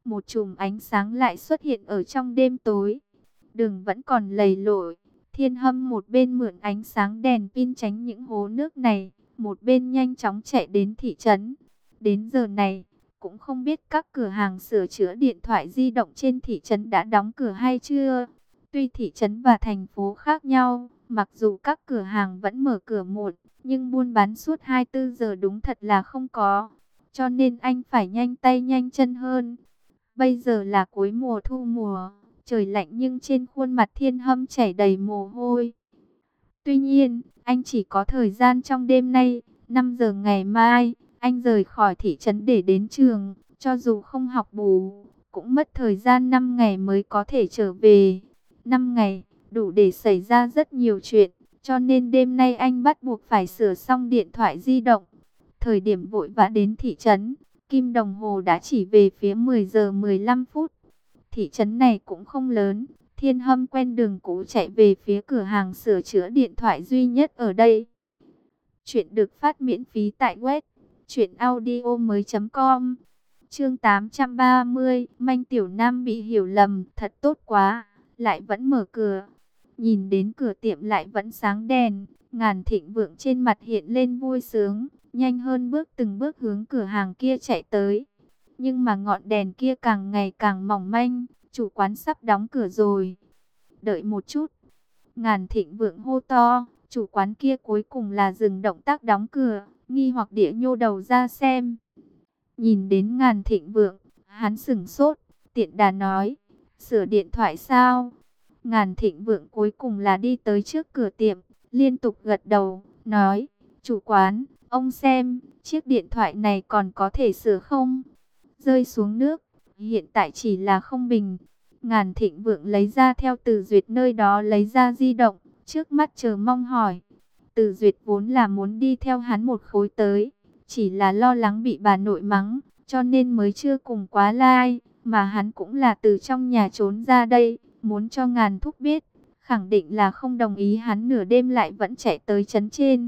một chùm ánh sáng lại xuất hiện ở trong đêm tối. Đường vẫn còn lầy lội, Thiên Hâm một bên mượn ánh sáng đèn pin tránh những hố nước này, một bên nhanh chóng chạy đến thị trấn. Đến giờ này, cũng không biết các cửa hàng sửa chữa điện thoại di động trên thị trấn đã đóng cửa hay chưa. Tuy thị trấn và thành phố khác nhau, mặc dù các cửa hàng vẫn mở cửa muộn, nhưng buôn bán suốt 24 giờ đúng thật là không có. Cho nên anh phải nhanh tay nhanh chân hơn. Bây giờ là cuối mùa thu mùa, trời lạnh nhưng trên khuôn mặt Thiên Hâm chảy đầy mồ hôi. Tuy nhiên, anh chỉ có thời gian trong đêm nay, 5 giờ ngày mai, anh rời khỏi thị trấn để đến trường, cho dù không học bù, cũng mất thời gian 5 ngày mới có thể trở về. 5 ngày, đủ để xảy ra rất nhiều chuyện, cho nên đêm nay anh bắt buộc phải sửa xong điện thoại di động. Thời điểm vội vã đến thị trấn, kim đồng hồ đã chỉ về phía 10 giờ 15 phút. Thị trấn này cũng không lớn, Thiên Hâm quen đường cũ chạy về phía cửa hàng sửa chữa điện thoại duy nhất ở đây. Chuyện được phát miễn phí tại web truyệnaudiomoi.com. Chương 830, Manh Tiểu Nam bị hiểu lầm, thật tốt quá, lại vẫn mở cửa. Nhìn đến cửa tiệm lại vẫn sáng đèn, Ngàn Thịnh Vượng trên mặt hiện lên vui sướng, nhanh hơn bước từng bước hướng cửa hàng kia chạy tới. Nhưng mà ngọn đèn kia càng ngày càng mỏng manh, chủ quán sắp đóng cửa rồi. Đợi một chút. Ngàn Thịnh Vượng hô to, chủ quán kia cuối cùng là dừng động tác đóng cửa, nghi hoặc địa nhô đầu ra xem. Nhìn đến Ngàn Thịnh Vượng, hắn sửng sốt, tiện đà nói, sửa điện thoại sao? Ngàn Thịnh Vượng cuối cùng là đi tới trước cửa tiệm, liên tục gật đầu, nói, chủ quán, ông xem, chiếc điện thoại này còn có thể sửa không? Rơi xuống nước, hiện tại chỉ là không bình. Ngàn Thịnh Vượng lấy ra theo Từ Duyệt nơi đó lấy ra di động, trước mắt chờ mong hỏi. Từ Duyệt vốn là muốn đi theo hắn một khối tới, chỉ là lo lắng bị bà nội mắng, cho nên mới chưa cùng quá lai, mà hắn cũng là từ trong nhà trốn ra đây, muốn cho Ngàn Thúc biết, khẳng định là không đồng ý hắn nửa đêm lại vẫn chạy tới trấn trên.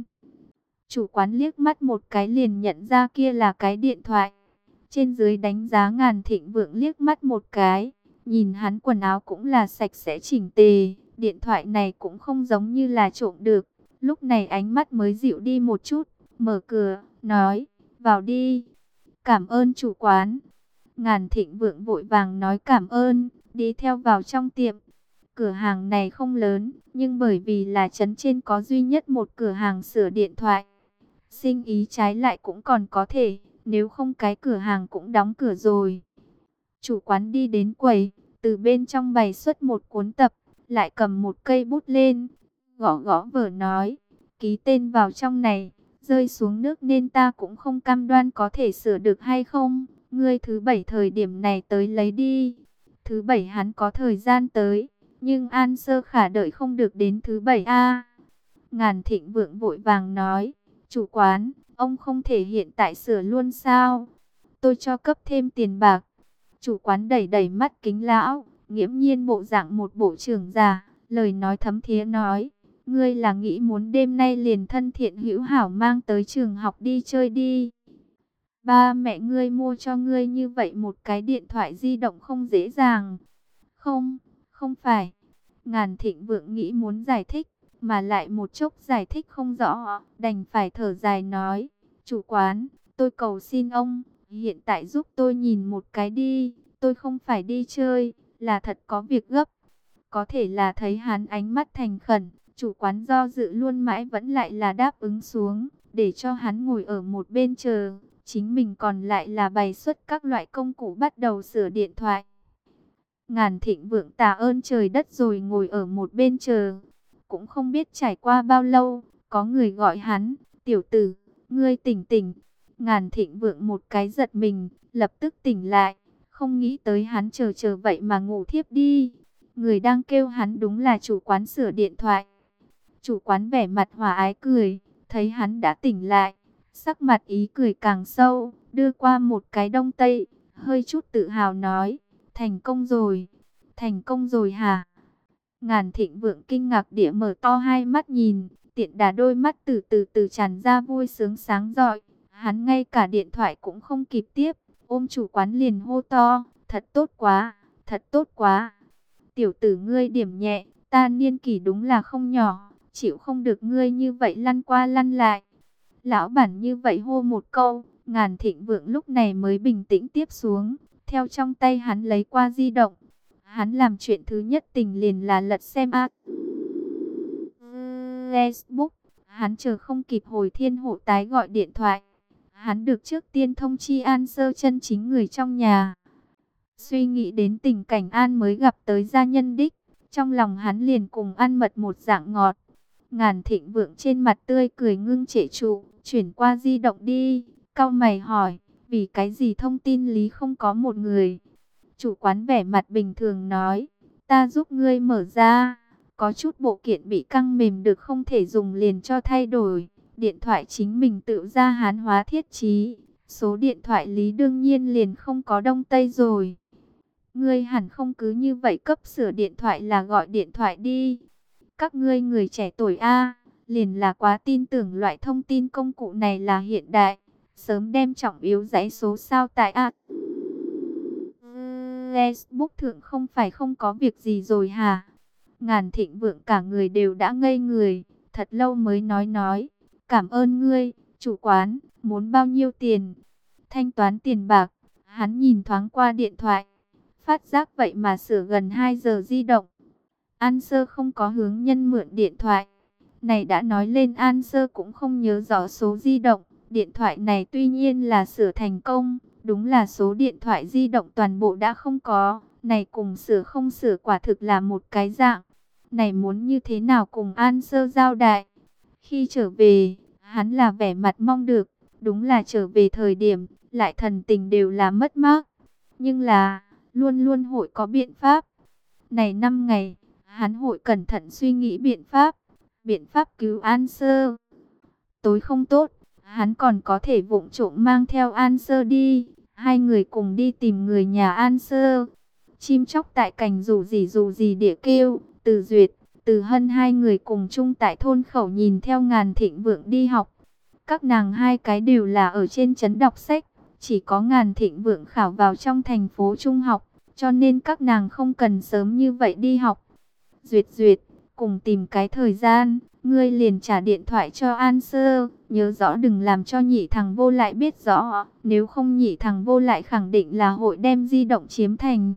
Chủ quán liếc mắt một cái liền nhận ra kia là cái điện thoại. Trên dưới đánh giá Ngàn Thịnh Vượng liếc mắt một cái, nhìn hắn quần áo cũng là sạch sẽ chỉnh tề, điện thoại này cũng không giống như là trộm được. Lúc này ánh mắt mới dịu đi một chút, mở cửa, nói, vào đi. Cảm ơn chủ quán. Ngàn Thịnh Vượng vội vàng nói cảm ơn, đi theo vào trong tiệm. Cửa hàng này không lớn, nhưng bởi vì là trấn trên có duy nhất một cửa hàng sửa điện thoại, sinh ý trái lại cũng còn có thể, nếu không cái cửa hàng cũng đóng cửa rồi. Chủ quán đi đến quầy, từ bên trong bày xuất một cuốn tập, lại cầm một cây bút lên, gõ gõ vở nói, ký tên vào trong này, rơi xuống nước nên ta cũng không cam đoan có thể sửa được hay không, ngươi thứ bảy thời điểm này tới lấy đi. Thứ bảy hắn có thời gian tới, nhưng An Sơ Khả đợi không được đến thứ bảy a. Ngàn Thịnh Vượng vội vàng nói, chủ quán, ông không thể hiện tại sửa luôn sao? Tôi cho cấp thêm tiền bạc. Chủ quán đẩy đẩy mắt kính lão, nghiễm nhiên bộ dạng một bộ trưởng già, lời nói thấm thía nói, ngươi là nghĩ muốn đêm nay liền thân thiện hữu hảo mang tới trường học đi chơi đi. Ba mẹ ngươi mua cho ngươi như vậy một cái điện thoại di động không dễ dàng. Không, không phải. Ngàn Thịnh Vượng nghĩ muốn giải thích, mà lại một chốc giải thích không rõ, đành phải thở dài nói, chủ quán, tôi cầu xin ông, hiện tại giúp tôi nhìn một cái đi, tôi không phải đi chơi, là thật có việc gấp. Có thể là thấy hắn ánh mắt thành khẩn, chủ quán do dự luôn mãi vẫn lại là đáp ứng xuống, để cho hắn ngồi ở một bên chờ, chính mình còn lại là bày xuất các loại công cụ bắt đầu sửa điện thoại. Ngàn Thịnh Vượng tạ ơn trời đất rồi ngồi ở một bên chờ. Cũng không biết trải qua bao lâu, có người gọi hắn, tiểu tử, ngươi tỉnh tỉnh. Ngàn Thịnh Vượng một cái giật mình, lập tức tỉnh lại, không nghĩ tới hắn chờ vậy mà ngủ thiếp đi. Người đang kêu hắn đúng là chủ quán sửa điện thoại. Chủ quán vẻ mặt hòa ái cười, thấy hắn đã tỉnh lại, sắc mặt ý cười càng sâu, đưa qua một cái đông tây, hơi chút tự hào nói, thành công rồi, thành công rồi hả? Ngàn Thịnh Vượng kinh ngạc địa mở to hai mắt nhìn, tiện đà đôi mắt từ từ tràn ra vui sướng sáng rọi. Hắn ngay cả điện thoại cũng không kịp tiếp, ôm chủ quán liền hô to, thật tốt quá, thật tốt quá. Tiểu tử ngươi điểm nhẹ, ta niên kỷ đúng là không nhỏ, chịu không được ngươi như vậy lăn qua lăn lại. Lão bản như vậy hô một câu, Ngàn Thịnh Vượng lúc này mới bình tĩnh tiếp xuống, theo trong tay hắn lấy qua di động. Hắn làm chuyện thứ nhất tình liền là lật xem Facebook. Hắn chờ không kịp hồi Thiên Hộ tái gọi điện thoại. Hắn được trước tiên thông chi An Sơ chân chính người trong nhà. Suy nghĩ đến tình cảnh An mới gặp tới gia nhân đích, trong lòng hắn liền cùng ăn mật một dạng ngọt. Ngàn Thịnh Vượng trên mặt tươi cười ngưng trệ trụ, chuyển qua di động đi, cau mày hỏi, vì cái gì thông tin lý không có một người. Chủ quán vẻ mặt bình thường nói, ta giúp ngươi mở ra, có chút bộ kiện bị căng mềm được không thể dùng liền cho thay đổi. Điện thoại chính mình tự ra hán hóa thiết trí, số điện thoại lý đương nhiên liền không có đông tây rồi. Ngươi hẳn không cứ như vậy cấp sửa điện thoại là gọi điện thoại đi. Các ngươi người trẻ tuổi A, liền là quá tin tưởng loại thông tin công cụ này là hiện đại. Sớm đem trọng yếu dãy số sao tại Facebook thượng không phải không có việc gì rồi hả? Ngàn Thịnh Vượng cả người đều đã ngây người, thật lâu mới nói, cảm ơn ngươi, chủ quán, muốn bao nhiêu tiền? Thanh toán tiền bạc, hắn nhìn thoáng qua điện thoại, phát giác vậy mà sửa gần 2 giờ di động. An Sơ không có hướng nhân mượn điện thoại. Này đã nói lên An Sơ cũng không nhớ rõ số di động. Điện thoại này tuy nhiên là sửa thành công, đúng là số điện thoại di động toàn bộ đã không có. Này cùng sửa không sửa quả thực là một cái dạng. Này muốn như thế nào cùng An Sơ giao代? Khi trở về, hắn là vẻ mặt mong được. Đúng là trở về thời điểm, lại thần tình đều là mất mát. Nhưng là, luôn luôn hội có biện pháp. Này 5 ngày, hắn hội cẩn thận suy nghĩ biện pháp cứu An Sơ. Tối không tốt, hắn còn có thể vụng trộm mang theo An Sơ đi, hai người cùng đi tìm người nhà An Sơ. Chim chóc tại cành rủ rì địa kêu, Từ Duyệt, Từ Hân hai người cùng chung tại thôn khẩu nhìn theo Ngàn Thịnh Vượng đi học. Các nàng hai cái đều là ở trên trấn đọc sách, chỉ có Ngàn Thịnh Vượng khảo vào trong thành phố trung học, cho nên các nàng không cần sớm như vậy đi học. Duyệt, cùng tìm cái thời gian, ngươi liền trả điện thoại cho An Sơ, nhớ rõ đừng làm cho nhị thằng vô lại biết rõ, nếu không nhị thằng vô lại khẳng định là hội đem di động chiếm thành.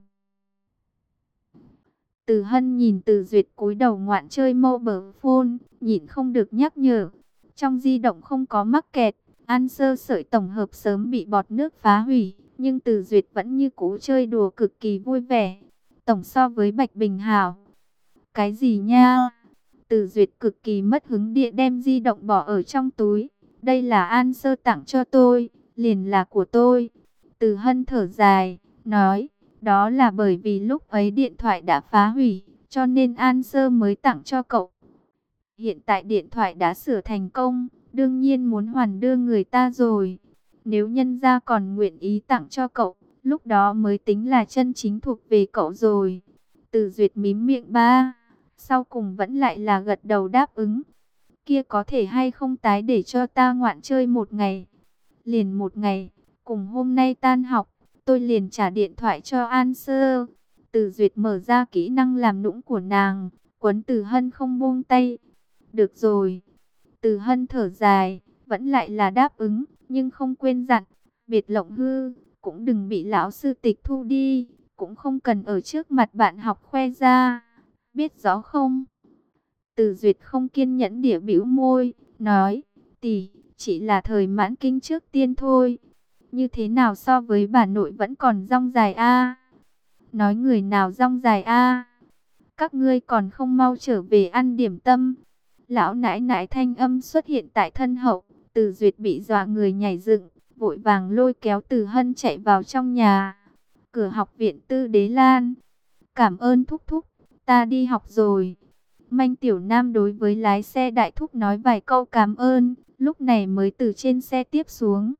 Từ Hân nhìn Từ Duyệt cúi đầu ngoạn chơi mobile phone, nhịn không được nhắc nhở, trong di động không có mắc kẹt. An Sơ sợi tổng hợp sớm bị bọt nước phá hủy, nhưng Từ Duyệt vẫn như cũ chơi đùa cực kỳ vui vẻ. Tổng so với Bạch Bình hảo. Cái gì nha? Từ Duyệt cực kỳ mất hứng địa đem di động bỏ ở trong túi. Đây là An Sơ tặng cho tôi, liền là của tôi. Từ Hân thở dài, nói, đó là bởi vì lúc ấy điện thoại đã phá hủy, cho nên An Sơ mới tặng cho cậu. Hiện tại điện thoại đã sửa thành công, đương nhiên muốn hoàn đưa người ta rồi. Nếu nhân gia còn nguyện ý tặng cho cậu, lúc đó mới tính là chân chính thuộc về cậu rồi. Từ Duyệt mím miệng ba, sau cùng vẫn lại là gật đầu đáp ứng. Kia có thể hay không tái để cho ta ngoạn chơi một ngày? Liền một ngày, cùng hôm nay tan học, tôi liền trả điện thoại cho An Sơ. Từ Duyệt mở ra kỹ năng làm nũng của nàng, quấn Từ Hân không buông tay. Được rồi. Từ Hân thở dài, vẫn lại là đáp ứng, nhưng không quên dặn, biệt lộng hư, cũng đừng bị lão sư tịch thu đi, cũng không cần ở trước mặt bạn học khoe ra, biết rõ không? Từ Duyệt không kiên nhẫn địa bĩu môi, nói, tỷ, chỉ là thời mãn kinh trước tiên thôi. Như thế nào so với bà nội vẫn còn dong dài a? Nói người nào dong dài a? Các ngươi còn không mau trở về ăn điểm tâm. Lão nãi nãi thanh âm xuất hiện tại thân hậu, Từ Duyệt bị dọa người nhảy dựng, vội vàng lôi kéo Từ Hân chạy vào trong nhà. Cửa học viện Tư Đế Lan. Cảm ơn thúc thúc, ta đi học rồi. Manh Tiểu Nam đối với lái xe đại thúc nói vài câu cảm ơn, lúc này mới từ trên xe tiếp xuống.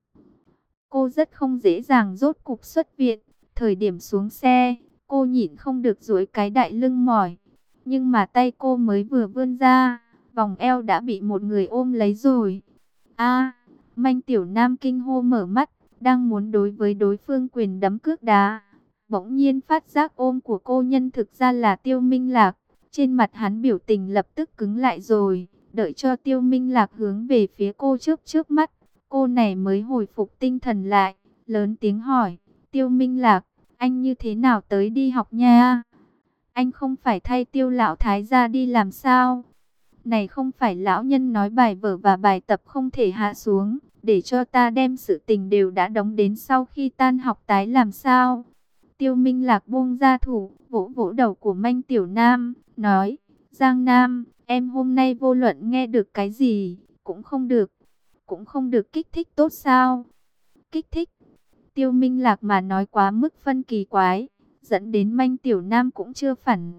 Cô rất không dễ dàng rốt cục xuất viện, thời điểm xuống xe, cô nhịn không được duỗi cái đại lưng mỏi. Nhưng mà tay cô mới vừa vươn ra, vòng eo đã bị một người ôm lấy rồi. A, Manh Tiểu Nam kinh hô mở mắt, đang muốn đối với đối phương quyền đấm cước đá. Bỗng nhiên phát giác ôm của cô nhân thực ra là Tiêu Minh Lạc. Trên mặt hắn biểu tình lập tức cứng lại rồi. Đợi cho Tiêu Minh Lạc hướng về phía cô trước mắt. Cô này mới hồi phục tinh thần lại. Lớn tiếng hỏi. Tiêu Minh Lạc, anh như thế nào tới đi học nha? Anh không phải thay Tiêu lão thái gia đi làm sao? Này không phải lão nhân nói bài vở và bài tập không thể hạ xuống, để cho ta đem sự tình đều đã đóng đến sau khi tan học tái làm sao? Tiêu Minh Lạc buông ra thủ, vỗ vỗ đầu của Manh Tiểu Nam, nói, Giang Nam, em hôm nay vô luận nghe được cái gì, cũng không được kích thích tốt sao? Kích thích? Tiêu Minh Lạc mà nói quá mức phân kỳ quái, dẫn đến Manh Tiểu Nam cũng chưa phản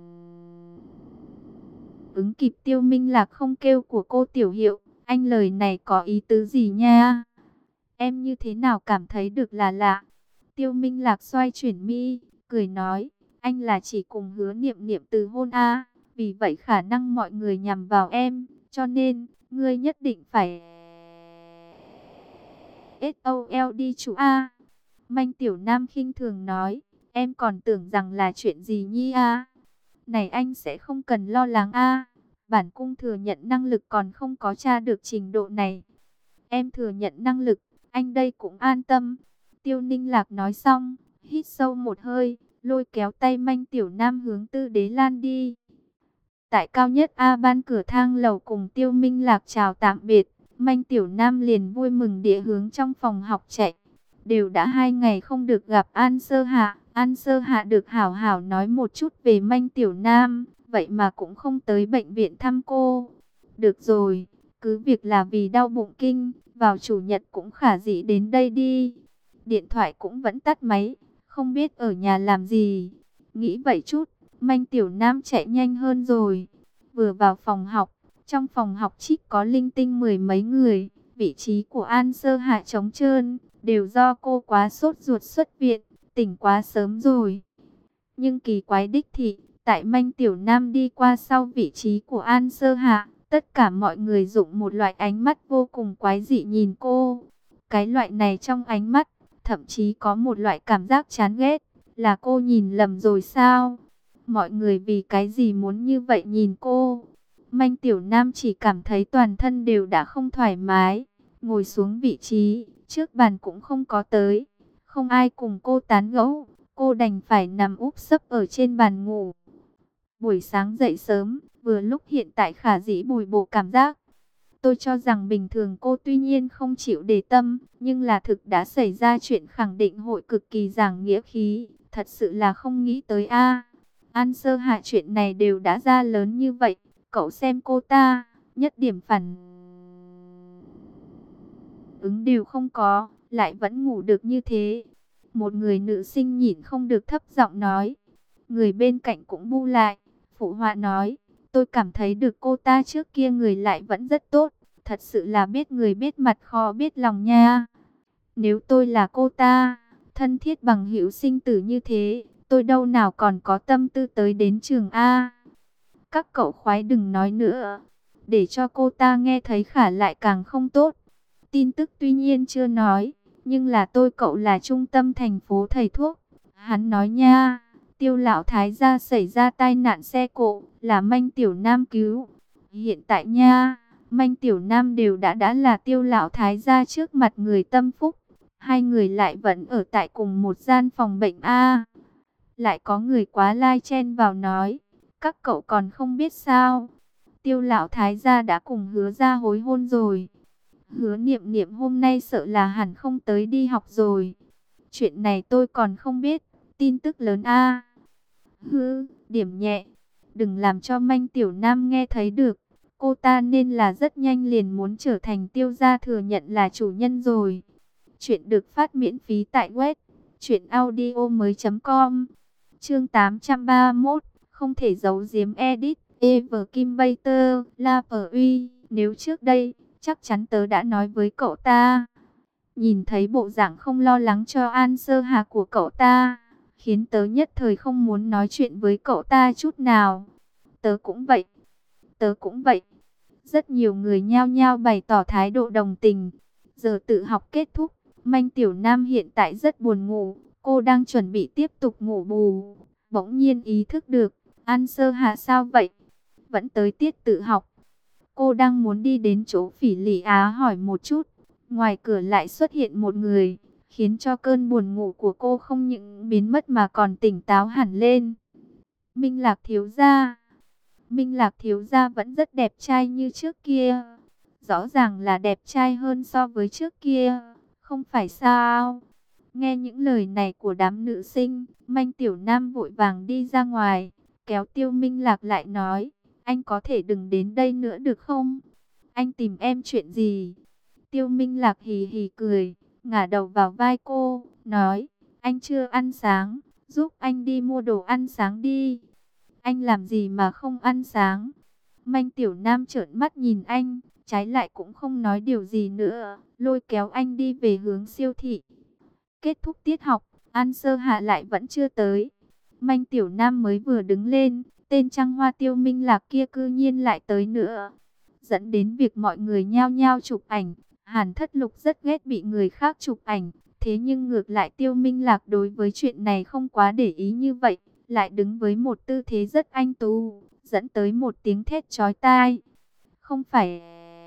ứng kịp. Tiêu Minh Lạc không kêu của cô Tiểu Hiệu, anh lời này có ý tứ gì nha? Em như thế nào cảm thấy được là lạ? Tiêu Minh Lạc xoay chuyển mi, cười nói, anh là chỉ cùng Hứa Niệm Niệm từ hôn a, vì vậy khả năng mọi người nhằm vào em, cho nên ngươi nhất định phải SOL đi chú a. Manh Tiểu Nam khinh thường nói, em còn tưởng rằng là chuyện gì nhi a? Này anh sẽ không cần lo lắng a. Bản cung thừa nhận năng lực còn không có tra được trình độ này. Em thừa nhận năng lực, anh đây cũng an tâm. Tiêu Ninh Lạc nói xong, hít sâu một hơi, lôi kéo tay Manh Tiểu Nam hướng Tư Đế Lan đi. Tại cao nhất A ban cửa thang lầu cùng Tiêu Minh Lạc chào tạm biệt, Manh Tiểu Nam liền vui mừng địa hướng trong phòng học chạy. Đều đã 2 ngày không được gặp An Sơ Hạ, An Sơ Hạ được hảo hảo nói một chút về Manh Tiểu Nam, vậy mà cũng không tới bệnh viện thăm cô. Được rồi, cứ việc là vì đau bụng kinh, vào chủ nhật cũng khả dĩ đến đây đi. Điện thoại cũng vẫn tắt máy, không biết ở nhà làm gì. Nghĩ vậy chút, Manh Tiểu Nam chạy nhanh hơn rồi. Vừa vào phòng học, trong phòng học trích có linh tinh 10 mấy người, vị trí của An Sơ Hạ trống trơn, đều do cô quá sốt ruột xuất viện, tỉnh quá sớm rồi. Nhưng kỳ quái đích thị, tại Manh Tiểu Nam đi qua sau vị trí của An Sơ Hạ, tất cả mọi người dùng một loại ánh mắt vô cùng quái dị nhìn cô. Cái loại này trong ánh mắt, thậm chí có một loại cảm giác chán ghét, là cô nhìn lầm rồi sao? Mọi người vì cái gì muốn như vậy nhìn cô? Manh Tiểu Nam chỉ cảm thấy toàn thân đều đã không thoải mái, ngồi xuống vị trí, trước bàn cũng không có tới. Không ai cùng cô tán gẫu, cô đành phải nằm úp sấp ở trên bàn ngủ. Buổi sáng dậy sớm, vừa lúc hiện tại khả dĩ bồi bổ cảm giác. Tôi cho rằng bình thường cô tuy nhiên không chịu để tâm, nhưng là thực đã xảy ra chuyện khẳng định hội cực kỳ giảng nghĩa khí, thật sự là không nghĩ tới a. An Sơ Hạ chuyện này đều đã ra lớn như vậy, cậu xem cô ta, nhất điểm phản ứng đều không có, lại vẫn ngủ được như thế. Một người nữ sinh nhịn không được thấp giọng nói, người bên cạnh cũng bu lại, phụ họa nói, tôi cảm thấy được cô ta trước kia người lại vẫn rất tốt, thật sự là biết người biết mặt khó biết lòng nha. Nếu tôi là cô ta, thân thiết bằng hữu sinh tử như thế, tôi đâu nào còn có tâm tư tới đến trường A. Các cậu khoái đừng nói nữa, để cho cô ta nghe thấy khả lại càng không tốt. Tin tức tuy nhiên chưa nói, nhưng là tôi cậu là trung tâm thành phố thầy thuốc. Hắn nói nha, Tiêu lão thái gia xảy ra tai nạn xe cộ, là Manh Tiểu Nam cứu. Hiện tại nha, Manh Tiểu Nam đều đã là Tiêu lão thái gia trước mặt người tâm phúc. Hai người lại vẫn ở tại cùng một gian phòng bệnh A. Lại có người quá lai chen vào nói, các cậu còn không biết sao? Tiêu lão thái gia đã cùng Hứa ra hối hôn rồi. Hứa Niệm Niệm hôm nay sợ là hẳn không tới đi học rồi. Chuyện này tôi còn không biết, tin tức lớn a. Điểm nhẹ, đừng làm cho Manh Tiểu Nam nghe thấy được. Cô ta nên là rất nhanh liền muốn trở thành Tiêu gia thừa nhận là chủ nhân rồi. Chuyện được phát miễn phí tại web truyệnaudiomoi.com. Chương 831, không thể giấu giếm edit. Ever Kim Bater, La Uy, nếu trước đây chắc chắn tớ đã nói với cậu ta. Nhìn thấy bộ dạng không lo lắng cho An Sơ Hà của cậu ta, khiến tớ nhất thời không muốn nói chuyện với cậu ta chút nào. Tớ cũng vậy. Tớ cũng vậy. Rất nhiều người nhao nhao bày tỏ thái độ đồng tình. Giờ tự học kết thúc, Manh Tiểu Nam hiện tại rất buồn ngủ. Cô đang chuẩn bị tiếp tục ngủ bù, bỗng nhiên ý thức được, An Sơ Hạ sao vậy? Vẫn tới tiết tự học. Cô đang muốn đi đến chỗ Phỉ Lị Á hỏi một chút, ngoài cửa lại xuất hiện một người, khiến cho cơn buồn ngủ của cô không những biến mất mà còn tỉnh táo hẳn lên. Minh Lạc thiếu gia. Minh Lạc thiếu gia vẫn rất đẹp trai như trước kia. Rõ ràng là đẹp trai hơn so với trước kia, không phải sao? Nghe những lời này của đám nữ sinh, Manh Tiểu Nam vội vàng đi ra ngoài, kéo Tiêu Minh Lạc lại nói, anh có thể đừng đến đây nữa được không? Anh tìm em chuyện gì? Tiêu Minh Lạc hì hì cười, ngả đầu vào vai cô, nói, anh chưa ăn sáng, giúp anh đi mua đồ ăn sáng đi. Anh làm gì mà không ăn sáng? Manh Tiểu Nam trợn mắt nhìn anh, trái lại cũng không nói điều gì nữa, lôi kéo anh đi về hướng siêu thị. Kết thúc tiết học, An Sơ Hạ lại vẫn chưa tới. Manh Tiểu Nam mới vừa đứng lên, tên trăng hoa Tiêu Minh Lạc kia cư nhiên lại tới nữa. Dẫn đến việc mọi người nhao nhao chụp ảnh. Hàn Thất Lục rất ghét bị người khác chụp ảnh. Thế nhưng ngược lại Tiêu Minh Lạc đối với chuyện này không quá để ý như vậy. Lại đứng với một tư thế rất anh tú, dẫn tới một tiếng thét chói tai. Không phải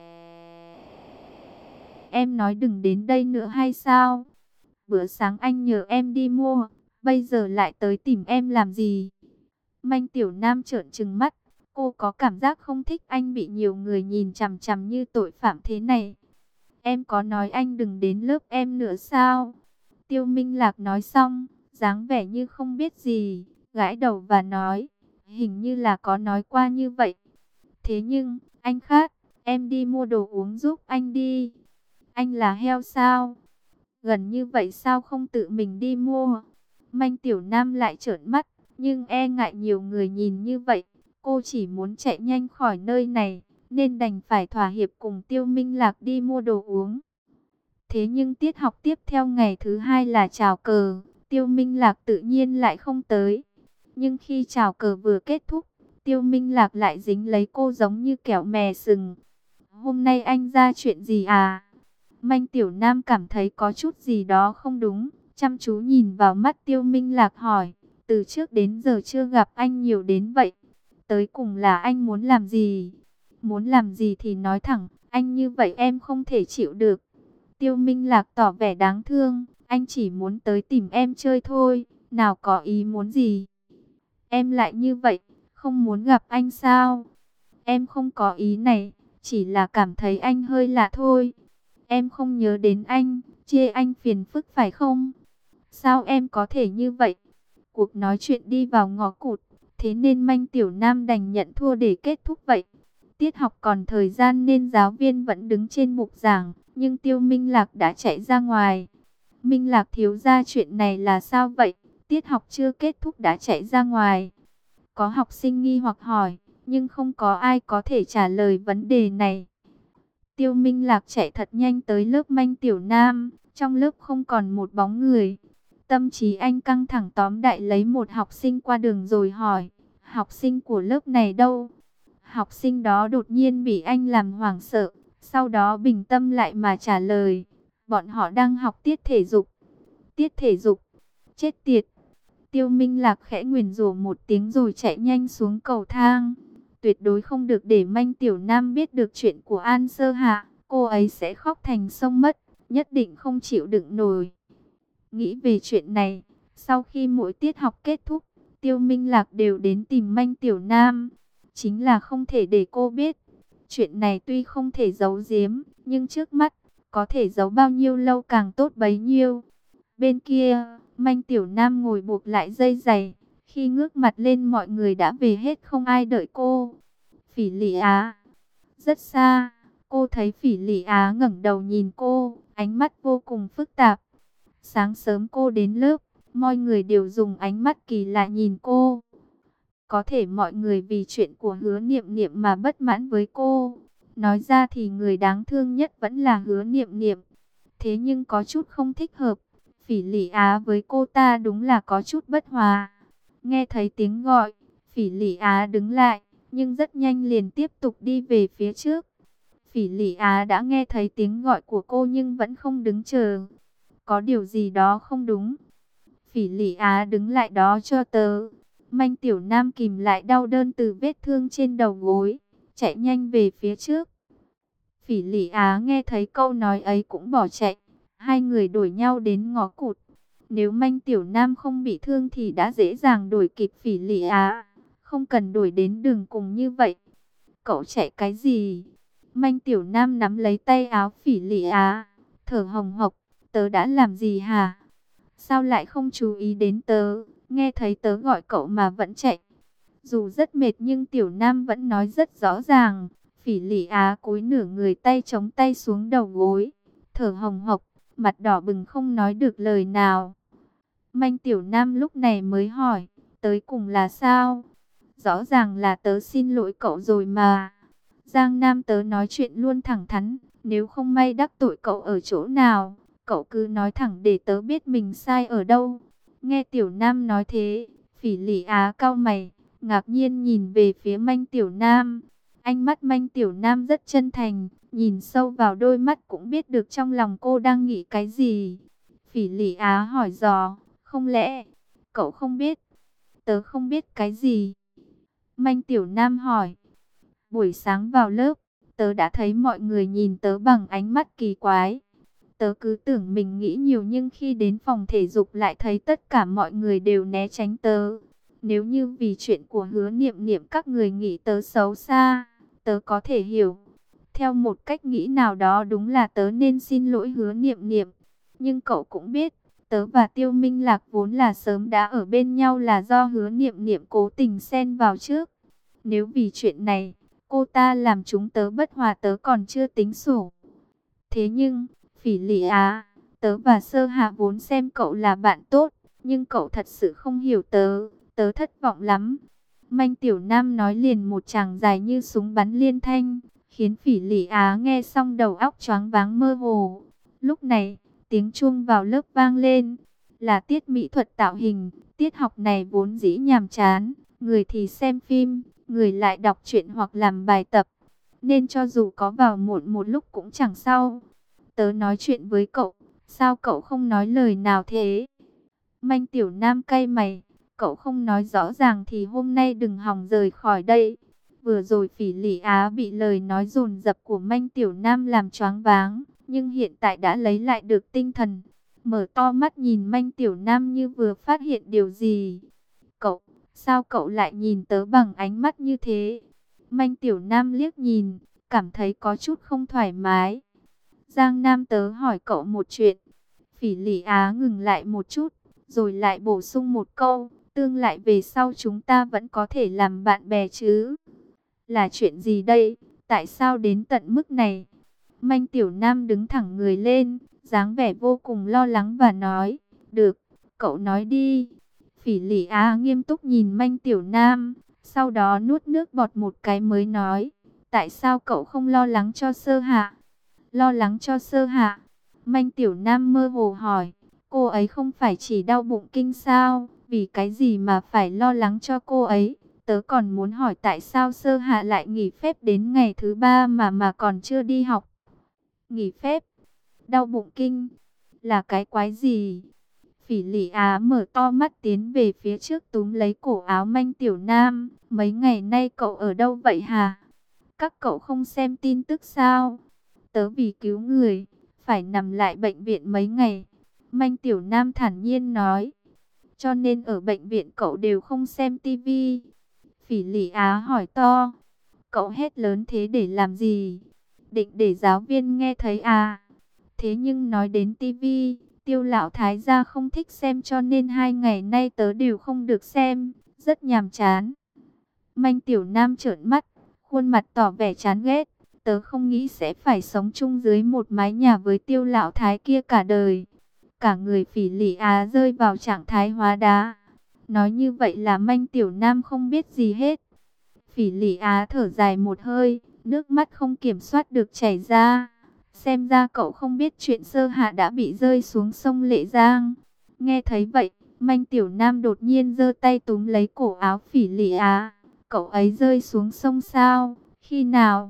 em nói đừng đến đây nữa hay sao? Bữa sáng anh nhờ em đi mua, bây giờ lại tới tìm em làm gì? Manh Tiểu Nam trợn trừng mắt, cô có cảm giác không thích anh bị nhiều người nhìn chằm chằm như tội phạm thế này. Em có nói anh đừng đến lớp em nữa sao? Tiêu Minh Lạc nói xong, dáng vẻ như không biết gì, gãi đầu và nói, hình như là có nói qua như vậy. Thế nhưng, anh khát, em đi mua đồ uống giúp anh đi. Anh là heo sao? Gần như vậy sao không tự mình đi mua? Manh Tiểu Nam lại trợn mắt, nhưng e ngại nhiều người nhìn như vậy, cô chỉ muốn chạy nhanh khỏi nơi này, nên đành phải thỏa hiệp cùng Tiêu Minh Lạc đi mua đồ uống. Thế nhưng tiết học tiếp theo ngày thứ hai là chào cờ, Tiêu Minh Lạc tự nhiên lại không tới. Nhưng khi chào cờ vừa kết thúc, Tiêu Minh Lạc lại dính lấy cô giống như kẹo mè sừng. Hôm nay anh ra chuyện gì à? Manh Tiểu Nam cảm thấy có chút gì đó không đúng, chăm chú nhìn vào mắt Tiêu Minh Lạc hỏi, từ trước đến giờ chưa gặp anh nhiều đến vậy. Tới cùng là anh muốn làm gì? Muốn làm gì thì nói thẳng, anh như vậy em không thể chịu được. Tiêu Minh Lạc tỏ vẻ đáng thương, anh chỉ muốn tới tìm em chơi thôi, nào có ý muốn gì. Em lại như vậy, không muốn gặp anh sao? Em không có ý này, chỉ là cảm thấy anh hơi lạ thôi. Em không nhớ đến anh, chê anh phiền phức phải không? Sao em có thể như vậy? Cuộc nói chuyện đi vào ngõ cụt, thế nên Manh Tiểu Nam đành nhận thua để kết thúc vậy. Tiết học còn thời gian nên giáo viên vẫn đứng trên bục giảng, nhưng Tiêu Minh Lạc đã chạy ra ngoài. Minh Lạc thiếu gia, chuyện này là sao vậy? Tiết học chưa kết thúc đã chạy ra ngoài. Có học sinh nghi hoặc hỏi, nhưng không có ai có thể trả lời vấn đề này. Tiêu Minh Lạc chạy thật nhanh tới lớp Manh Tiểu Nam, trong lớp không còn một bóng người. Tâm trí anh căng thẳng tóm đại lấy một học sinh qua đường rồi hỏi, học sinh của lớp này đâu? Học sinh đó đột nhiên bị anh làm hoảng sợ, sau đó bình tâm lại mà trả lời, bọn họ đang học tiết thể dục. Tiết thể dục? Chết tiệt! Tiêu Minh Lạc khẽ nguyền rủa một tiếng rồi chạy nhanh xuống cầu thang. Tuyệt đối không được để Manh Tiểu Nam biết được chuyện của An Sơ Hạ, cô ấy sẽ khóc thành sông mất, nhất định không chịu đựng nổi. Nghĩ về chuyện này, sau khi mỗi tiết học kết thúc, Tiêu Minh Lạc đều đến tìm Manh Tiểu Nam, chính là không thể để cô biết. Chuyện này tuy không thể giấu giếm, nhưng trước mắt, có thể giấu bao nhiêu lâu càng tốt bấy nhiêu. Bên kia, Manh Tiểu Nam ngồi buộc lại dây giày, khi ngước mặt lên mọi người đã về hết, không ai đợi cô. Phỉ Lị Á, rất xa, cô thấy Phỉ Lị Á ngẩng đầu nhìn cô, ánh mắt vô cùng phức tạp. Sáng sớm cô đến lớp, mọi người đều dùng ánh mắt kỳ lạ nhìn cô. Có thể mọi người vì chuyện của Hứa Niệm Niệm mà bất mãn với cô. Nói ra thì người đáng thương nhất vẫn là Hứa Niệm Niệm. Thế nhưng có chút không thích hợp. Phỉ Lị Á với cô ta đúng là có chút bất hòa. Nghe thấy tiếng gọi, Phỉ Lị Á đứng lại, nhưng rất nhanh liền tiếp tục đi về phía trước. Phỉ Lị Á đã nghe thấy tiếng gọi của cô nhưng vẫn không đứng chờ. Có điều gì đó không đúng. Phỉ Lị Á đứng lại đó cho tớ. Manh Tiểu Nam kìm lại đau đớn từ vết thương trên đầu gối, chạy nhanh về phía trước. Phỉ Lị Á nghe thấy câu nói ấy cũng bỏ chạy. Hai người đuổi nhau đến ngõ cụt. Nếu Manh Tiểu Nam không bị thương thì đã dễ dàng đuổi kịp Phỉ Lị Á. Không cần đuổi đến đường cùng như vậy. Cậu chạy cái gì? Manh Tiểu Nam nắm lấy tay áo Phỉ Lị Á, thở hồng hộc. Tớ đã làm gì hả? Sao lại không chú ý đến tớ? Nghe thấy tớ gọi cậu mà vẫn chạy. Dù rất mệt nhưng Tiểu Nam vẫn nói rất rõ ràng. Phỉ Lị Á cúi nửa người, tay chống tay xuống đầu gối, thở hồng hộc, mặt đỏ bừng không nói được lời nào. Manh Tiểu Nam lúc này mới hỏi, tới cùng là sao? Rõ ràng là tớ xin lỗi cậu rồi mà. Giang Nam tớ nói chuyện luôn thẳng thắn, nếu không may đắc tội cậu ở chỗ nào, cậu cứ nói thẳng để tớ biết mình sai ở đâu. Nghe Tiểu Nam nói thế, Phỉ Lị Á cau mày, ngạc nhiên nhìn về phía Manh Tiểu Nam. Ánh mắt Manh Tiểu Nam rất chân thành, nhìn sâu vào đôi mắt cũng biết được trong lòng cô đang nghĩ cái gì. Phỉ Lị Á hỏi dò, không lẽ cậu không biết? Tớ không biết cái gì? Manh Tiểu Nam hỏi. Buổi sáng vào lớp, tớ đã thấy mọi người nhìn tớ bằng ánh mắt kỳ quái. Tớ cứ tưởng mình nghĩ nhiều nhưng khi đến phòng thể dục lại thấy tất cả mọi người đều né tránh tớ. Nếu như vì chuyện của Hứa Niệm Niệm các người nghĩ tớ xấu xa, tớ có thể hiểu. Theo một cách nghĩ nào đó đúng là tớ nên xin lỗi Hứa Niệm Niệm. Nhưng cậu cũng biết, tớ và Tiêu Minh Lạc vốn là sớm đã ở bên nhau là do Hứa Niệm Niệm cố tình xen vào trước. Nếu vì chuyện này, cô ta làm chúng tớ bất hòa tớ còn chưa tính sổ. Thế nhưng, Phỉ Lị Á, tớ và Sơ Hạ vốn xem cậu là bạn tốt, nhưng cậu thật sự không hiểu tớ, tớ thất vọng lắm. Manh Tiểu Nam nói liền một tràng dài như súng bắn liên thanh, khiến Phỉ Lị Á nghe xong đầu óc choáng váng mơ hồ. Lúc này, tiếng chuông vào lớp vang lên, là tiết mỹ thuật tạo hình. Tiết học này vốn dĩ nhàm chán, người thì xem phim, người lại đọc truyện hoặc làm bài tập, nên cho dù có vào muộn một lúc cũng chẳng sao. Tớ nói chuyện với cậu, sao cậu không nói lời nào thế? Manh Tiểu Nam cay mày, cậu không nói rõ ràng thì hôm nay đừng hòng rời khỏi đây. Vừa rồi Phỉ Lị Á bị lời nói dồn dập của Manh Tiểu Nam làm choáng váng, nhưng hiện tại đã lấy lại được tinh thần, mở to mắt nhìn Manh Tiểu Nam như vừa phát hiện điều gì. Cậu, sao cậu lại nhìn tớ bằng ánh mắt như thế? Manh Tiểu Nam liếc nhìn, cảm thấy có chút không thoải mái. Giang Nam tớ hỏi cậu một chuyện. Phỉ Lị Á ngừng lại một chút, rồi lại bổ sung một câu, tương lai về sau chúng ta vẫn có thể làm bạn bè chứ? Là chuyện gì đây? Tại sao đến tận mức này? Manh Tiểu Nam đứng thẳng người lên, dáng vẻ vô cùng lo lắng và nói, được, cậu nói đi. Phỉ Lị Á nghiêm túc nhìn Manh Tiểu Nam, sau đó nuốt nước bọt một cái mới nói, tại sao cậu không lo lắng cho Sơ Hạ? Lo lắng cho Sơ Hạ? Manh Tiểu Nam mơ hồ hỏi, cô ấy không phải chỉ đau bụng kinh sao? Vì cái gì mà phải lo lắng cho cô ấy? Tớ còn muốn hỏi tại sao Sơ Hạ lại nghỉ phép đến ngày thứ 3 mà còn chưa đi học? Nghỉ phép? Đau bụng kinh? Là cái quái gì? Phỉ Lị Á mở to mắt tiến về phía trước túm lấy cổ áo Manh Tiểu Nam. Mấy ngày nay cậu ở đâu vậy hả? Các cậu không xem tin tức sao? Tớ vì cứu người, phải nằm lại bệnh viện mấy ngày. Manh Tiểu Nam thản nhiên nói. Cho nên ở bệnh viện cậu đều không xem tivi. Phỉ Lị Á hỏi to. Cậu hét lớn thế để làm gì? Định để giáo viên nghe thấy à? Thế nhưng nói đến tivi, Tiêu lão thái gia không thích xem cho nên 2 ngày nay tớ đều không được xem, rất nhàm chán. Manh Tiểu Nam trợn mắt, khuôn mặt tỏ vẻ chán ghét. Tớ không nghĩ sẽ phải sống chung dưới một mái nhà với Tiêu lão thái kia cả đời. Cả người Phỉ Lị Á rơi vào trạng thái hóa đá. Nói như vậy là Manh Tiểu Nam không biết gì hết. Phỉ Lị Á thở dài một hơi, nước mắt không kiểm soát được chảy ra. Xem ra cậu không biết chuyện Sơ Hạ đã bị rơi xuống sông Lệ Giang. Nghe thấy vậy, Manh Tiểu Nam đột nhiên giơ tay túm lấy cổ áo Phỉ Lị Á. Cậu ấy rơi xuống sông sao? Khi nào?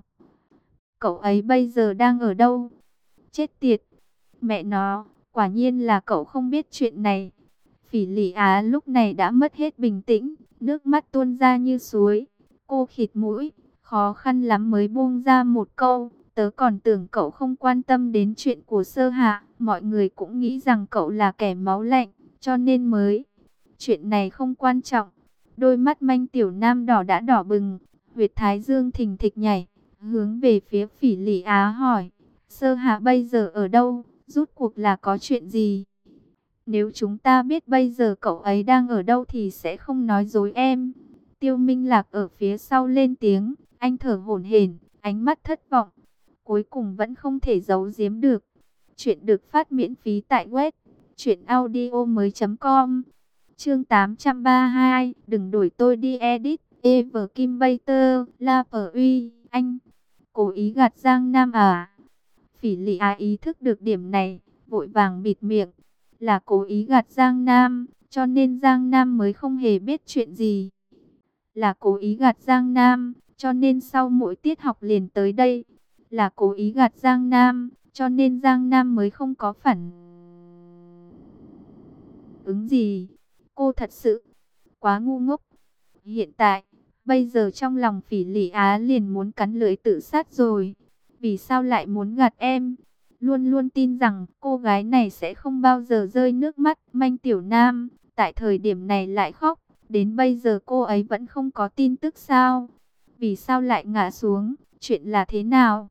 Cậu ấy bây giờ đang ở đâu? Chết tiệt! Mẹ nó, quả nhiên là cậu không biết chuyện này. Phỉ Lị Á lúc này đã mất hết bình tĩnh, nước mắt tuôn ra như suối. Cô khịt mũi, khó khăn lắm mới buông ra một câu, tớ còn tưởng cậu không quan tâm đến chuyện của Sơ Hạ, mọi người cũng nghĩ rằng cậu là kẻ máu lạnh, cho nên mới. Chuyện này không quan trọng. Đôi mắt Manh Tiểu Nam đỏ đã đỏ bừng, huyệt thái dương thình thịch nhảy, hướng về phía Phỉ Lị Á hỏi, Sơ Hạ bây giờ ở đâu, rút cuộc là có chuyện gì? Nếu chúng ta biết bây giờ cậu ấy đang ở đâu thì sẽ không nói dối em. Tiêu Minh Lạc ở phía sau lên tiếng, anh thở hổn hển, ánh mắt thất vọng. Cuối cùng vẫn không thể giấu giếm được. Chuyện được phát miễn phí tại web truyệnaudiomoi.com. Chương 832, đừng đổi tôi đi edit. Ever Kim Bater, La Uy, anh cố ý gạt Giang Nam à? Phỉ Lị Á ý thức được điểm này, vội vàng bịt miệng. Là cố ý gạt Giang Nam, cho nên Giang Nam mới không hề biết chuyện gì. Là cố ý gạt Giang Nam, cho nên sau mỗi tiết học liền tới đây. Là cố ý gạt Giang Nam, cho nên Giang Nam mới không có phản ứng gì. Cô thật sự quá ngu ngốc. Hiện tại, bây giờ trong lòng Phỉ Lị Á liền muốn cắn lưỡi tự sát rồi. Vì sao lại muốn gạt em? Luôn luôn tin rằng cô gái này sẽ không bao giờ rơi nước mắt. Manh Tiểu Nam, tại thời điểm này lại khóc. Đến bây giờ cô ấy vẫn không có tin tức sao? Vì sao lại ngã xuống? Chuyện là thế nào?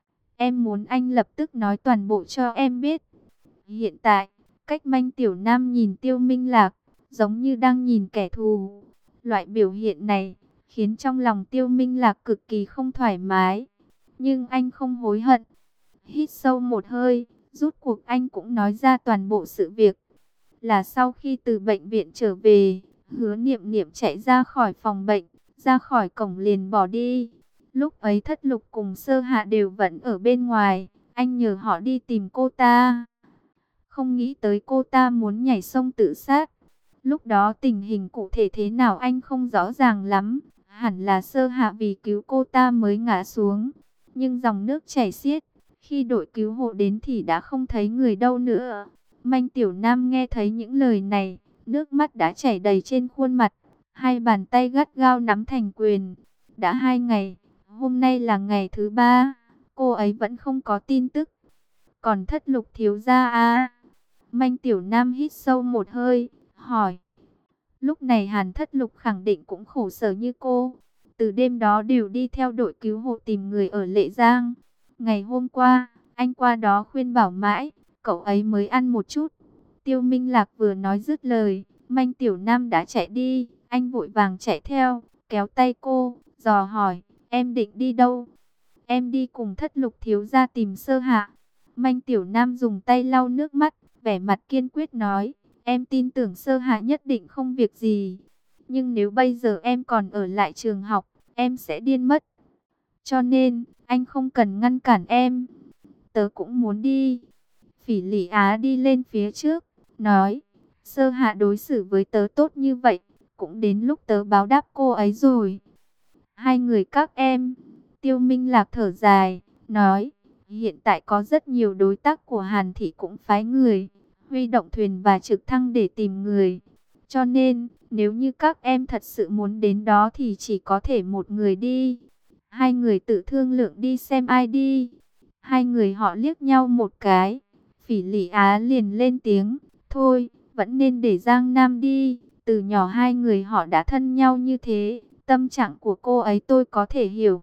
Em muốn anh lập tức nói toàn bộ cho em biết. Hiện tại, cách Manh Tiểu Nam nhìn Tiêu Minh Lạc, giống như đang nhìn kẻ thù. Loại biểu hiện này, khiến trong lòng Tiêu Minh Lạc cực kỳ không thoải mái. Nhưng anh không hối hận. Hít sâu một hơi, rút cuộc anh cũng nói ra toàn bộ sự việc. Là sau khi từ bệnh viện trở về, Hứa Niệm Niệm chạy ra khỏi phòng bệnh, ra khỏi cổng liền bỏ đi. Lúc ấy Thất Lục cùng Sơ Hạ đều vẫn ở bên ngoài, anh nhờ họ đi tìm cô ta. Không nghĩ tới cô ta muốn nhảy sông tự sát. Lúc đó tình hình cụ thể thế nào anh không rõ ràng lắm. Hẳn là Sơ Hạ vì cứu cô ta mới ngã xuống. Nhưng dòng nước chảy xiết, khi đội cứu hộ đến thì đã không thấy người đâu nữa. Manh Tiểu Nam nghe thấy những lời này, nước mắt đã chảy đầy trên khuôn mặt. Hai bàn tay gắt gao nắm thành quyền. Đã 2 ngày, hôm nay là ngày thứ 3, cô ấy vẫn không có tin tức. Còn Thất Lục thiếu gia à? Manh Tiểu Nam hít sâu một hơi, hỏi. Lúc này Hàn Thất Lục khẳng định cũng khổ sở như cô. Từ đêm đó đều đi theo đội cứu hộ tìm người ở Lệ Giang. Ngày hôm qua, anh qua đó khuyên bảo mãi, cậu ấy mới ăn một chút. Tiêu Minh Lạc vừa nói dứt lời, Manh Tiểu Nam đã chạy đi. Anh vội vàng chạy theo, kéo tay cô, dò hỏi, em định đi đâu? Em đi cùng Thất Lục thiếu gia tìm Sơ Hạ. Manh Tiểu Nam dùng tay lau nước mắt, vẻ mặt kiên quyết nói, em tin tưởng Sơ Hạ nhất định không việc gì. Nhưng nếu bây giờ em còn ở lại trường học, em sẽ điên mất. Cho nên, anh không cần ngăn cản em. Tớ cũng muốn đi. Phỉ Lị Á đi lên phía trước, nói, Sơ Hạ đối xử với tớ tốt như vậy, cũng đến lúc tớ báo đáp cô ấy rồi. Hai người các em. Tiêu Minh Lạc thở dài, nói, hiện tại có rất nhiều đối tác của Hàn Thị cũng phái người, huy động thuyền và trực thăng để tìm người. Cho nên, nếu như các em thật sự muốn đến đó thì chỉ có thể một người đi. Hai người tự thương lượng đi xem ai đi. Hai người họ liếc nhau một cái. Phỉ Lị Á liền lên tiếng, thôi, vẫn nên để Giang Nam đi. Từ nhỏ hai người họ đã thân nhau như thế, tâm trạng của cô ấy tôi có thể hiểu.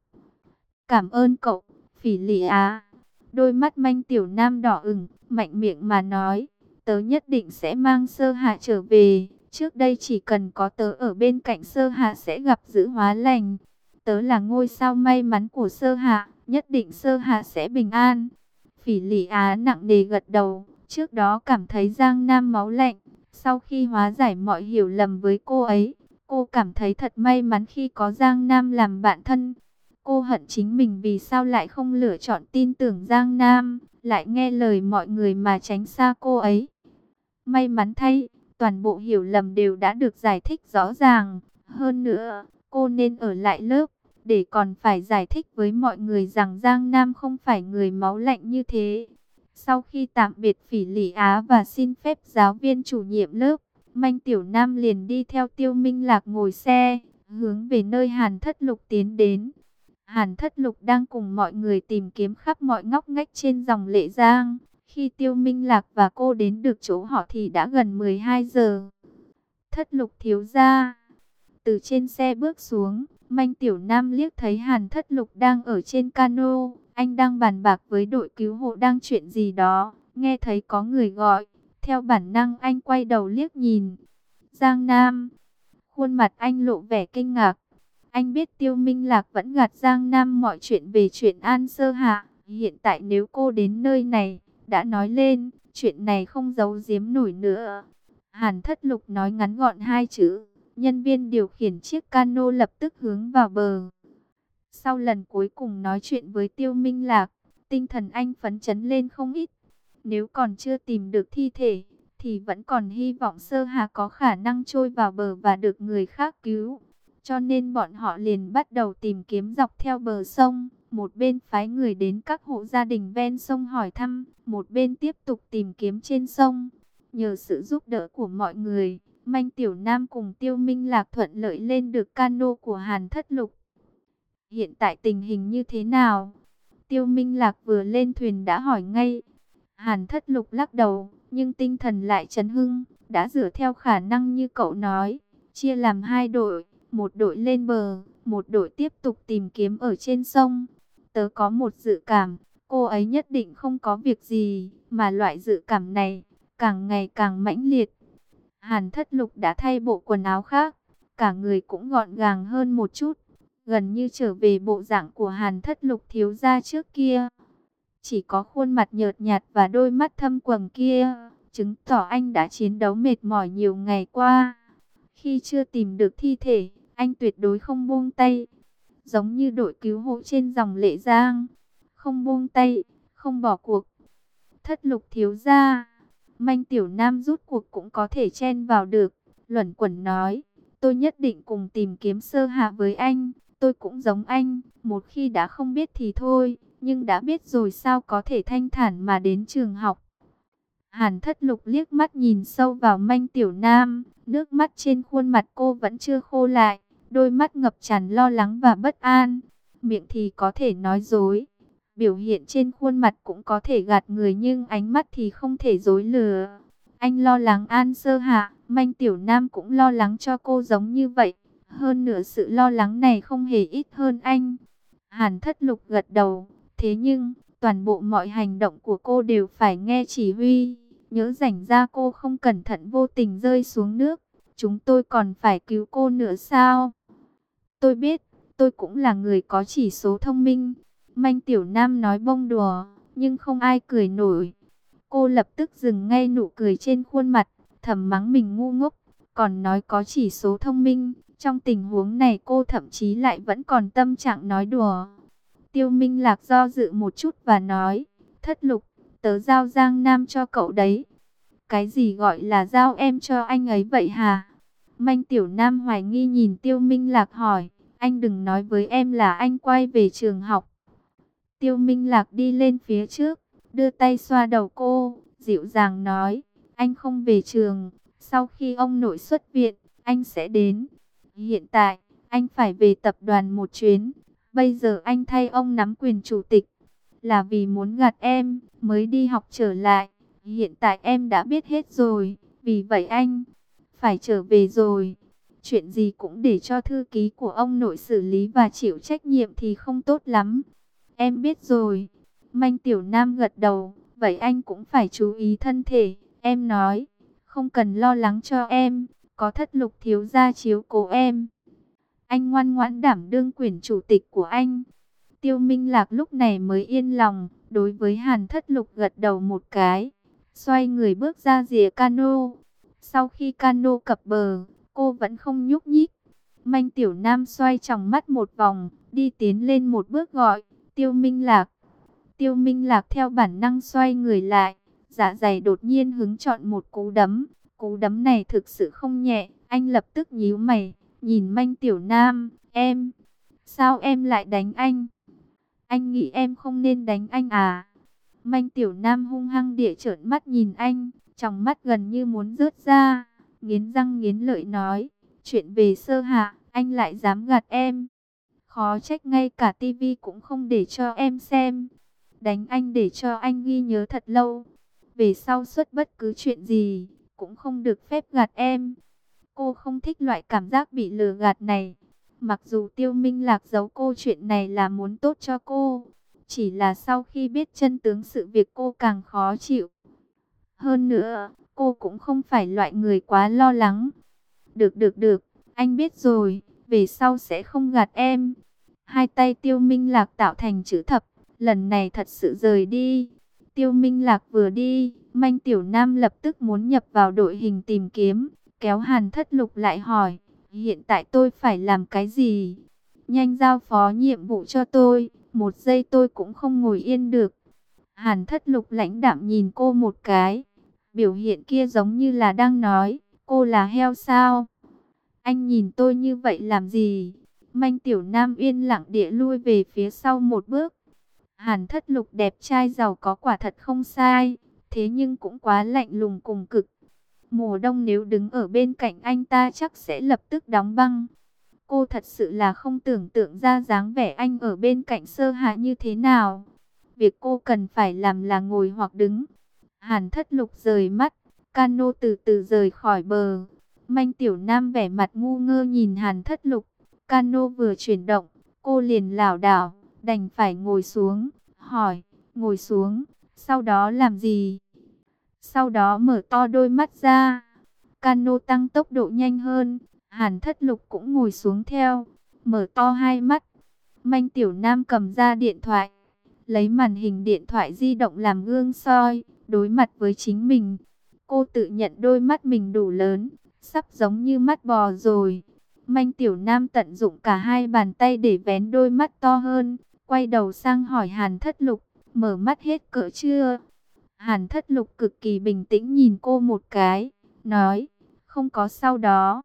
Cảm ơn cậu, Phỉ Lị Á. Đôi mắt Manh Tiểu Nam đỏ ửng, mạnh miệng mà nói, tớ nhất định sẽ mang Sơ Hạ trở về. Trước đây chỉ cần có tớ ở bên cạnh Sơ Hạ sẽ gặp dữ hóa lành. Tớ là ngôi sao may mắn của Sơ Hạ, nhất định Sơ Hạ sẽ bình an. Phỉ Lị Á nặng nề gật đầu, trước đó cảm thấy Giang Nam máu lạnh. Sau khi hóa giải mọi hiểu lầm với cô ấy, cô cảm thấy thật may mắn khi có Giang Nam làm bạn thân. Cô hận chính mình vì sao lại không lựa chọn tin tưởng Giang Nam, lại nghe lời mọi người mà tránh xa cô ấy. May mắn thay, toàn bộ hiểu lầm đều đã được giải thích rõ ràng. Hơn nữa, cô nên ở lại lớp, để còn phải giải thích với mọi người rằng Giang Nam không phải người máu lạnh như thế. Sau khi tạm biệt Phỉ Lị Á và xin phép giáo viên chủ nhiệm lớp, Manh Tiểu Nam liền đi theo Tiêu Minh Lạc ngồi xe, hướng về nơi Hàn Thất Lục tiến đến. Hàn Thất Lục đang cùng mọi người tìm kiếm khắp mọi ngóc ngách trên dòng Lệ Giang. Khi Tiêu Minh Lạc và cô đến được chỗ họ thì đã gần 12 giờ. Thất Lục thiếu gia. Từ trên xe bước xuống, Manh Tiểu Nam liếc thấy Hàn Thất Lục đang ở trên cano. Anh đang bàn bạc với đội cứu hộ đang chuyện gì đó. Nghe thấy có người gọi. Theo bản năng anh quay đầu liếc nhìn. Giang Nam. Khuôn mặt anh lộ vẻ kinh ngạc. Anh biết Tiêu Minh Lạc vẫn gạt Giang Nam mọi chuyện về chuyện An Sơ Hạ. Hiện tại nếu cô đến nơi này, đã nói lên, chuyện này không giấu giếm nổi nữa. Hàn Thất Lục nói ngắn gọn hai chữ. Nhân viên điều khiển chiếc cano lập tức hướng vào bờ. Sau lần cuối cùng nói chuyện với Tiêu Minh Lạc, tinh thần anh phấn chấn lên không ít. Nếu còn chưa tìm được thi thể, thì vẫn còn hy vọng Sơ Hà có khả năng trôi vào bờ và được người khác cứu. Cho nên bọn họ liền bắt đầu tìm kiếm dọc theo bờ sông. Một bên phái người đến các hộ gia đình ven sông hỏi thăm, một bên tiếp tục tìm kiếm trên sông. Nhờ sự giúp đỡ của mọi người, Manh Tiểu Nam cùng Tiêu Minh Lạc thuận lợi lên được cano của Hàn Thất Lục. Hiện tại tình hình như thế nào? Tiêu Minh Lạc vừa lên thuyền đã hỏi ngay. Hàn Thất Lục lắc đầu, nhưng tinh thần lại chấn hưng, đã dựa theo khả năng như cậu nói, chia làm hai đội, một đội lên bờ, một đội tiếp tục tìm kiếm ở trên sông. Tớ có một dự cảm, cô ấy nhất định không có việc gì, mà loại dự cảm này càng ngày càng mãnh liệt. Hàn Thất Lục đã thay bộ quần áo khác, cả người cũng gọn gàng hơn một chút, gần như trở về bộ dạng của Hàn Thất Lục thiếu gia trước kia. Chỉ có khuôn mặt nhợt nhạt và đôi mắt thâm quầng kia, chứng tỏ anh đã chiến đấu mệt mỏi nhiều ngày qua. Khi chưa tìm được thi thể, anh tuyệt đối không buông tay. Giống như đội cứu hộ trên dòng Lệ Giang, không buông tay, không bỏ cuộc. Thất Lục thiếu gia, Manh Tiểu Nam rút cuộc cũng có thể chen vào được, luẩn quẩn nói, tôi nhất định cùng tìm kiếm Sơ Hạ với anh. Tôi cũng giống anh, một khi đã không biết thì thôi, nhưng đã biết rồi sao có thể thanh thản mà đến trường học. Hàn Thất Lục liếc mắt nhìn sâu vào Manh Tiểu Nam, nước mắt trên khuôn mặt cô vẫn chưa khô lại, đôi mắt ngập tràn lo lắng và bất an. Miệng thì có thể nói dối, biểu hiện trên khuôn mặt cũng có thể gạt người, nhưng ánh mắt thì không thể dối lừa. Anh lo lắng An Sơ Hạ, Manh Tiểu Nam cũng lo lắng cho cô giống như vậy. Hơn nữa sự lo lắng này không hề ít hơn anh. Hàn Thất Lục gật đầu. Thế nhưng, toàn bộ mọi hành động của cô đều phải nghe chỉ huy. Nhớ rảnh ra cô không cẩn thận vô tình rơi xuống nước. Chúng tôi còn phải cứu cô nữa sao? Tôi biết, tôi cũng là người có chỉ số thông minh. Manh Tiểu Nam nói bông đùa, nhưng không ai cười nổi. Cô lập tức dừng ngay nụ cười trên khuôn mặt, thầm mắng mình ngu ngốc, còn nói có chỉ số thông minh. Trong tình huống này cô thậm chí lại vẫn còn tâm trạng nói đùa. Tiêu Minh Lạc do dự một chút và nói, Thất Lục, tớ giao Giang Nam cho cậu đấy. Cái gì gọi là giao em cho anh ấy vậy hả? Manh Tiểu Nam hoài nghi nhìn Tiêu Minh Lạc hỏi, anh đừng nói với em là anh quay về trường học. Tiêu Minh Lạc đi lên phía trước, đưa tay xoa đầu cô, dịu dàng nói, anh không về trường, sau khi ông nội xuất viện, anh sẽ đến. Hiện tại, anh phải về tập đoàn một chuyến. Bây giờ anh thay ông nắm quyền chủ tịch. Là vì muốn gạt em, mới đi học trở lại. Hiện tại em đã biết hết rồi. Vì vậy anh phải trở về rồi. Chuyện gì cũng để cho thư ký của ông nội xử lý và chịu trách nhiệm thì không tốt lắm. Em biết rồi. Manh Tiểu Nam gật đầu. Vậy anh cũng phải chú ý thân thể. Em nói, không cần lo lắng cho em. Có Thất Lục thiếu gia chiếu cố em. Anh ngoan ngoãn đảm đương quyền chủ tịch của anh. Tiêu Minh Lạc lúc này mới yên lòng, đối với Hàn Thất Lục gật đầu một cái, xoay người bước ra rìa cano. Sau khi cano cập bờ, cô vẫn không nhúc nhích. Manh Tiểu Nam xoay tròng mắt một vòng, đi tiến lên một bước gọi, Tiêu Minh Lạc. Tiêu Minh Lạc theo bản năng xoay người lại, dạ dày đột nhiên hứng chọn một cú đấm. Cú đấm này thực sự không nhẹ, anh lập tức nhíu mày, nhìn Manh Tiểu Nam, em, sao em lại đánh anh? Anh nghĩ em không nên đánh anh à? Manh Tiểu Nam hung hăng địa trợn mắt nhìn anh, tròng mắt gần như muốn rớt ra. nghiến răng nghiến lợi nói, chuyện về Sơ Hạ, anh lại dám gạt em. Khó trách ngay cả tivi cũng không để cho em xem. Đánh anh để cho anh ghi nhớ thật lâu. Về sau xuất bất cứ chuyện gì, cũng không được phép gạt em. Cô không thích loại cảm giác bị lừa gạt này. Mặc dù Tiêu Minh Lạc giấu cô chuyện này là muốn tốt cho cô. Chỉ là sau khi biết chân tướng sự việc cô càng khó chịu. Hơn nữa, cô cũng không phải loại người quá lo lắng. Được, anh biết rồi, về sau sẽ không gạt em. Hai tay Tiêu Minh Lạc tạo thành chữ thập, lần này thật sự rời đi. Tiêu Minh Lạc vừa đi, Manh Tiểu Nam lập tức muốn nhập vào đội hình tìm kiếm, kéo Hàn Thất Lục lại hỏi, hiện tại tôi phải làm cái gì? Nhanh giao phó nhiệm vụ cho tôi, một giây tôi cũng không ngồi yên được. Hàn Thất Lục lãnh đạm nhìn cô một cái, biểu hiện kia giống như là đang nói, cô là heo sao? Anh nhìn tôi như vậy làm gì? Manh Tiểu Nam yên lặng địa lui về phía sau một bước. Hàn Thất Lục đẹp trai giàu có quả thật không sai, thế nhưng cũng quá lạnh lùng cùng cực. Mùa đông nếu đứng ở bên cạnh anh ta chắc sẽ lập tức đóng băng. Cô thật sự là không tưởng tượng ra dáng vẻ anh ở bên cạnh Sơ Hạ như thế nào. Việc cô cần phải làm là ngồi hoặc đứng. Hàn Thất Lục rời mắt, cano từ từ rời khỏi bờ. Manh Tiểu Nam vẻ mặt ngu ngơ nhìn Hàn Thất Lục. Cano vừa chuyển động, cô liền lảo đảo, đành phải ngồi xuống, hỏi, ngồi xuống, sau đó làm gì? Sau đó mở to đôi mắt ra. Cano tăng tốc độ nhanh hơn, Hàn Thất Lục cũng ngồi xuống theo, mở to hai mắt. Manh Tiểu Nam cầm ra điện thoại, lấy màn hình điện thoại di động làm gương soi, đối mặt với chính mình. Cô tự nhận đôi mắt mình đủ lớn, sắp giống như mắt bò rồi. Manh Tiểu Nam tận dụng cả hai bàn tay để vén đôi mắt to hơn, quay đầu sang hỏi Hàn Thất Lục, mở mắt hết cỡ chưa? Hàn Thất Lục cực kỳ bình tĩnh nhìn cô một cái, nói, không có sau đó.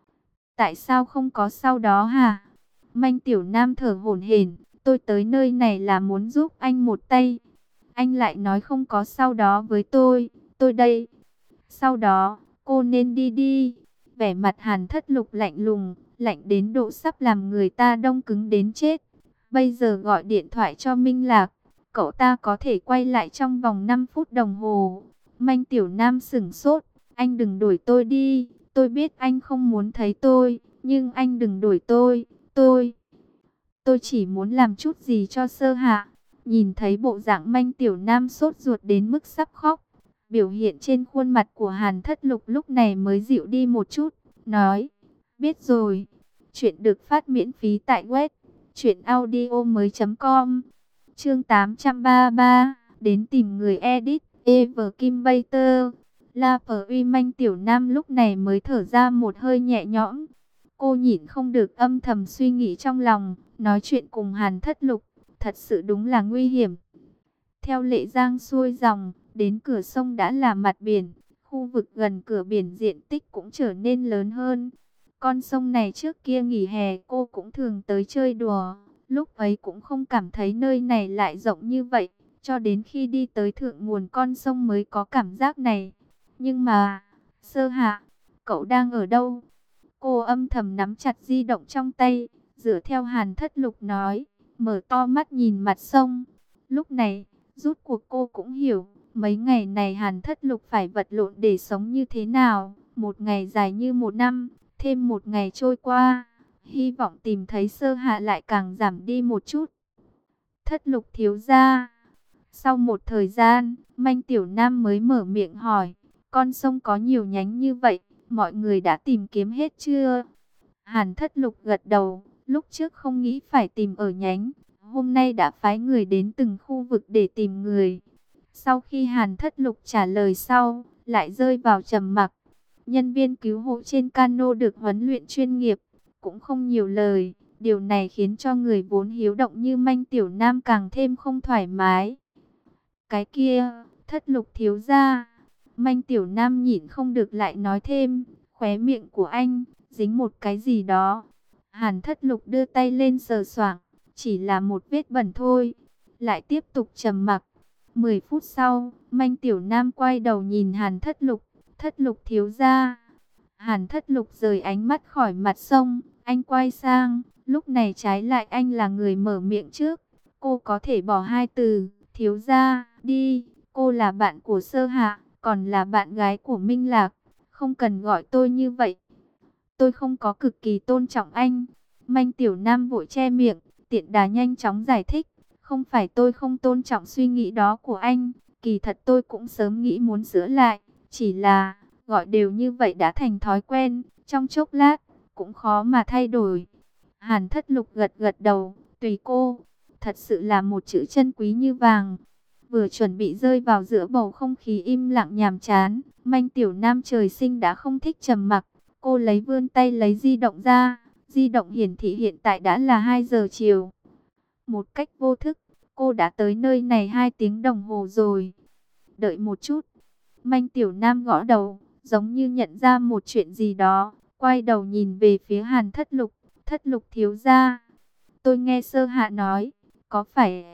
Tại sao không có sau đó hả? Manh Tiểu Nam thở hổn hển, tôi tới nơi này là muốn giúp anh một tay. Anh lại nói không có sau đó với tôi đây. Sau đó, cô nên đi đi. Vẻ mặt Hàn Thất Lục lạnh lùng, lạnh đến độ sắp làm người ta đông cứng đến chết. Bây giờ gọi điện thoại cho Minh Lạc, cậu ta có thể quay lại trong vòng 5 phút đồng hồ. Manh Tiểu Nam sửng sốt, anh đừng đuổi tôi đi, tôi biết anh không muốn thấy tôi, nhưng anh đừng đuổi tôi chỉ muốn làm chút gì cho Sơ Hạ. Nhìn thấy bộ dạng Manh Tiểu Nam sốt ruột đến mức sắp khóc, biểu hiện trên khuôn mặt của Hàn Thất Lục lúc này mới dịu đi một chút, nói, biết rồi. Chuyện được phát miễn phí tại web truyệnaudiomoi.com. Chương 833, đến tìm người edit, Ever Kim Bater. La Phi Manh Tiểu Nam lúc này mới thở ra một hơi nhẹ nhõm. Cô nhịn không được âm thầm suy nghĩ trong lòng, nói chuyện cùng Hàn Thất Lục, thật sự đúng là nguy hiểm. Theo Lệ Giang xuôi dòng, đến cửa sông đã là mặt biển, khu vực gần cửa biển diện tích cũng trở nên lớn hơn. Con sông này trước kia nghỉ hè cô cũng thường tới chơi đùa, lúc ấy cũng không cảm thấy nơi này lại rộng như vậy, cho đến khi đi tới thượng nguồn con sông mới có cảm giác này. Nhưng mà, Sơ Hạ, cậu đang ở đâu? Cô âm thầm nắm chặt di động trong tay, dựa theo Hàn Thất Lục nói, mở to mắt nhìn mặt sông. Lúc này, rút cuộc cô cũng hiểu, mấy ngày này Hàn Thất Lục phải vật lộn để sống như thế nào. Một ngày dài như một năm, thêm một ngày trôi qua, hy vọng tìm thấy Sơ Hạ lại càng giảm đi một chút. Thất Lục thiếu gia. Sau một thời gian, Manh Tiểu Nam mới mở miệng hỏi, con sông có nhiều nhánh như vậy, mọi người đã tìm kiếm hết chưa? Hàn Thất Lục gật đầu, lúc trước không nghĩ phải tìm ở nhánh, hôm nay đã phái người đến từng khu vực để tìm người. Sau khi Hàn Thất Lục trả lời sau, lại rơi vào trầm mặc. Nhân viên cứu hộ trên cano được huấn luyện chuyên nghiệp, cũng không nhiều lời. Điều này khiến cho người vốn hiếu động như Manh Tiểu Nam càng thêm không thoải mái. Cái kia, Thất Lục thiếu gia. Manh Tiểu Nam nhịn không được lại nói thêm, khóe miệng của anh dính một cái gì đó. Hàn Thất Lục đưa tay lên sờ soạng, chỉ là một vết bẩn thôi. Lại tiếp tục trầm mặc. 10 phút sau, Manh Tiểu Nam quay đầu nhìn Hàn Thất Lục. Thất Lục thiếu gia. Hàn Thất Lục rời ánh mắt khỏi mặt sông, anh quay sang, lúc này trái lại anh là người mở miệng trước. Cô có thể bỏ hai từ, thiếu gia, đi, cô là bạn của Sơ Hạ, còn là bạn gái của Minh Lạc, không cần gọi tôi như vậy. Tôi không có cực kỳ tôn trọng anh. Manh Tiểu Nam vội che miệng, tiện đà nhanh chóng giải thích. Không phải tôi không tôn trọng suy nghĩ đó của anh, kỳ thật tôi cũng sớm nghĩ muốn sửa lại. Chỉ là, gọi đều như vậy đã thành thói quen, trong chốc lát, cũng khó mà thay đổi. Hàn Thất Lục gật gật đầu, tùy cô, thật sự là một chữ chân quý như vàng. Vừa chuẩn bị rơi vào giữa bầu không khí im lặng nhàm chán, Manh Tiểu Nam trời sinh đã không thích trầm mặc. Cô vươn tay lấy di động ra, di động hiển thị hiện tại đã là 2 giờ chiều. Một cách vô thức, cô đã tới nơi này 2 tiếng đồng hồ rồi. Đợi một chút, Manh Tiểu Nam gõ đầu, giống như nhận ra một chuyện gì đó, quay đầu nhìn về phía Hàn Thất Lục. Thất Lục thiếu gia, tôi nghe Sơ Hạ nói, có phải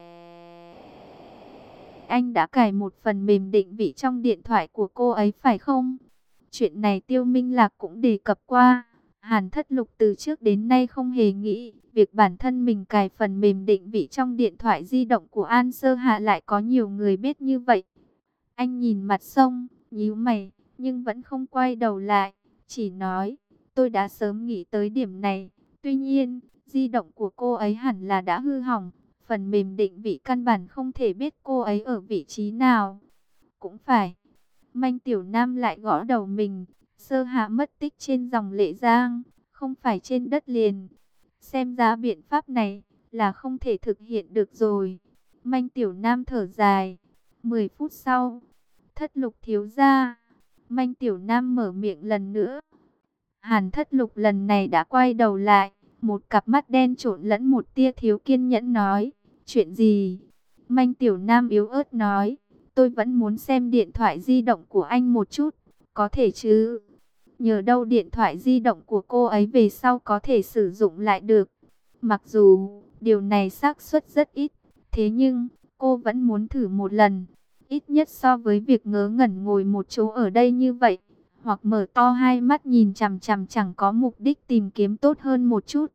anh đã cài một phần mềm định vị trong điện thoại của cô ấy phải không? Chuyện này Tiêu Minh Lạc cũng đề cập qua. Hàn Thất Lục từ trước đến nay không hề nghĩ việc bản thân mình cài phần mềm định vị trong điện thoại di động của An Sơ Hạ lại có nhiều người biết như vậy. Anh nhìn mặt sông, nhíu mày, nhưng vẫn không quay đầu lại, chỉ nói, tôi đã sớm nghĩ tới điểm này. Tuy nhiên, di động của cô ấy hẳn là đã hư hỏng, phần mềm định vị căn bản không thể biết cô ấy ở vị trí nào. Cũng phải. Manh Tiểu Nam lại gõ đầu mình, Sơ Hạ mất tích trên dòng Lệ Giang, không phải trên đất liền. Xem ra biện pháp này là không thể thực hiện được rồi. Manh Tiểu Nam thở dài. 10 phút sau, Thất Lục thiếu gia, Manh Tiểu Nam mở miệng lần nữa. Hàn Thất Lục lần này đã quay đầu lại, một cặp mắt đen trộn lẫn một tia thiếu kiên nhẫn nói, chuyện gì? Manh Tiểu Nam yếu ớt nói, tôi vẫn muốn xem điện thoại di động của anh một chút, có thể chứ? Nhờ đâu điện thoại di động của cô ấy về sau có thể sử dụng lại được. Mặc dù điều này xác suất rất ít, thế nhưng cô vẫn muốn thử một lần. Ít nhất so với việc ngớ ngẩn ngồi một chỗ ở đây như vậy, hoặc mở to hai mắt nhìn chằm chằm chẳng có mục đích tìm kiếm tốt hơn một chút.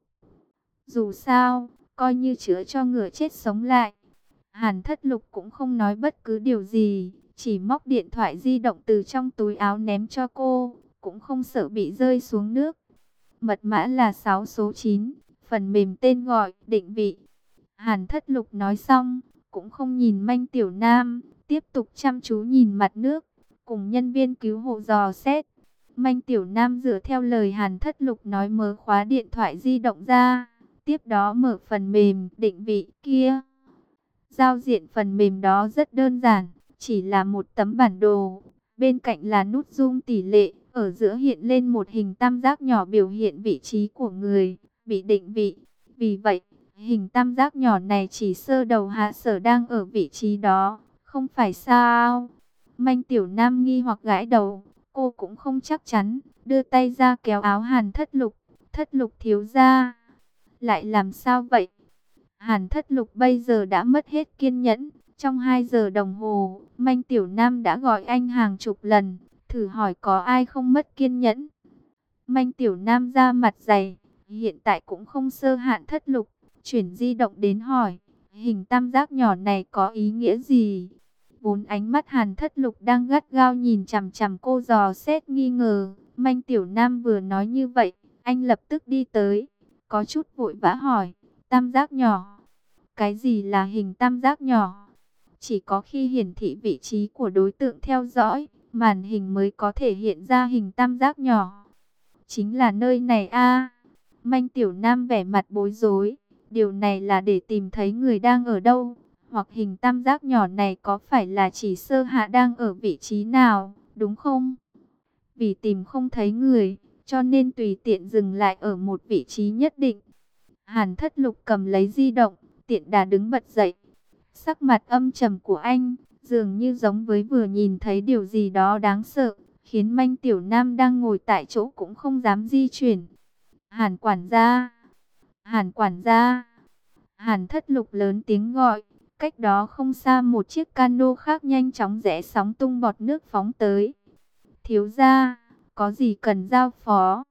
Dù sao, coi như chữa cho ngựa chết sống lại. Hàn Thất Lục cũng không nói bất cứ điều gì, chỉ móc điện thoại di động từ trong túi áo ném cho cô, cũng không sợ bị rơi xuống nước. Mật mã là 6 số 9, phần mềm tên gọi, định vị. Hàn Thất Lục nói xong, cũng không nhìn Manh Tiểu Nam, tiếp tục chăm chú nhìn mặt nước, cùng nhân viên cứu hộ dò xét. Manh Tiểu Nam dựa theo lời Hàn Thất Lục nói mở khóa điện thoại di động ra, tiếp đó mở phần mềm định vị kia. Giao diện phần mềm đó rất đơn giản, chỉ là một tấm bản đồ, bên cạnh là nút zoom tỷ lệ, ở giữa hiện lên một hình tam giác nhỏ biểu hiện vị trí của người bị định vị. Vì vậy, hình tam giác nhỏ này chỉ sơ đầu hạ sở đang ở vị trí đó, không phải sao? Manh Tiểu Nam nghi hoặc gãi đầu, cô cũng không chắc chắn, đưa tay ra kéo áo Hàn Thất Lục. Thất Lục thiếu gia, lại làm sao vậy? Hàn Thất Lục bây giờ đã mất hết kiên nhẫn. Trong 2 giờ đồng hồ, Manh Tiểu Nam đã gọi anh hàng chục lần, thử hỏi có ai không mất kiên nhẫn. Manh Tiểu Nam ra mặt dày, hiện tại cũng không sơ hạn Thất Lục, chuyển di động đến hỏi, hình tam giác nhỏ này có ý nghĩa gì? Vốn ánh mắt Hàn Thất Lục đang gắt gao nhìn chằm chằm cô dò xét nghi ngờ, Manh Tiểu Nam vừa nói như vậy, anh lập tức đi tới, có chút vội vã hỏi, tam giác nhỏ. Cái gì là hình tam giác nhỏ? Chỉ có khi hiển thị vị trí của đối tượng theo dõi, màn hình mới có thể hiện ra hình tam giác nhỏ. Chính là nơi này a. Manh Tiểu Nam vẻ mặt bối rối, điều này là để tìm thấy người đang ở đâu, hoặc hình tam giác nhỏ này có phải là chỉ Sơ Hạ đang ở vị trí nào, đúng không? Vì tìm không thấy người, cho nên tùy tiện dừng lại ở một vị trí nhất định. Hàn Thất Lục cầm lấy di động, tiện đà đứng bật dậy. Sắc mặt âm trầm của anh, dường như giống với vừa nhìn thấy điều gì đó đáng sợ, khiến Manh Tiểu Nam đang ngồi tại chỗ cũng không dám di chuyển. Hàn quản gia, Hàn quản gia. Hàn Thất Lục lớn tiếng gọi, cách đó không xa một chiếc cano khác nhanh chóng rẽ sóng tung bọt nước phóng tới. Thiếu gia, có gì cần giao phó.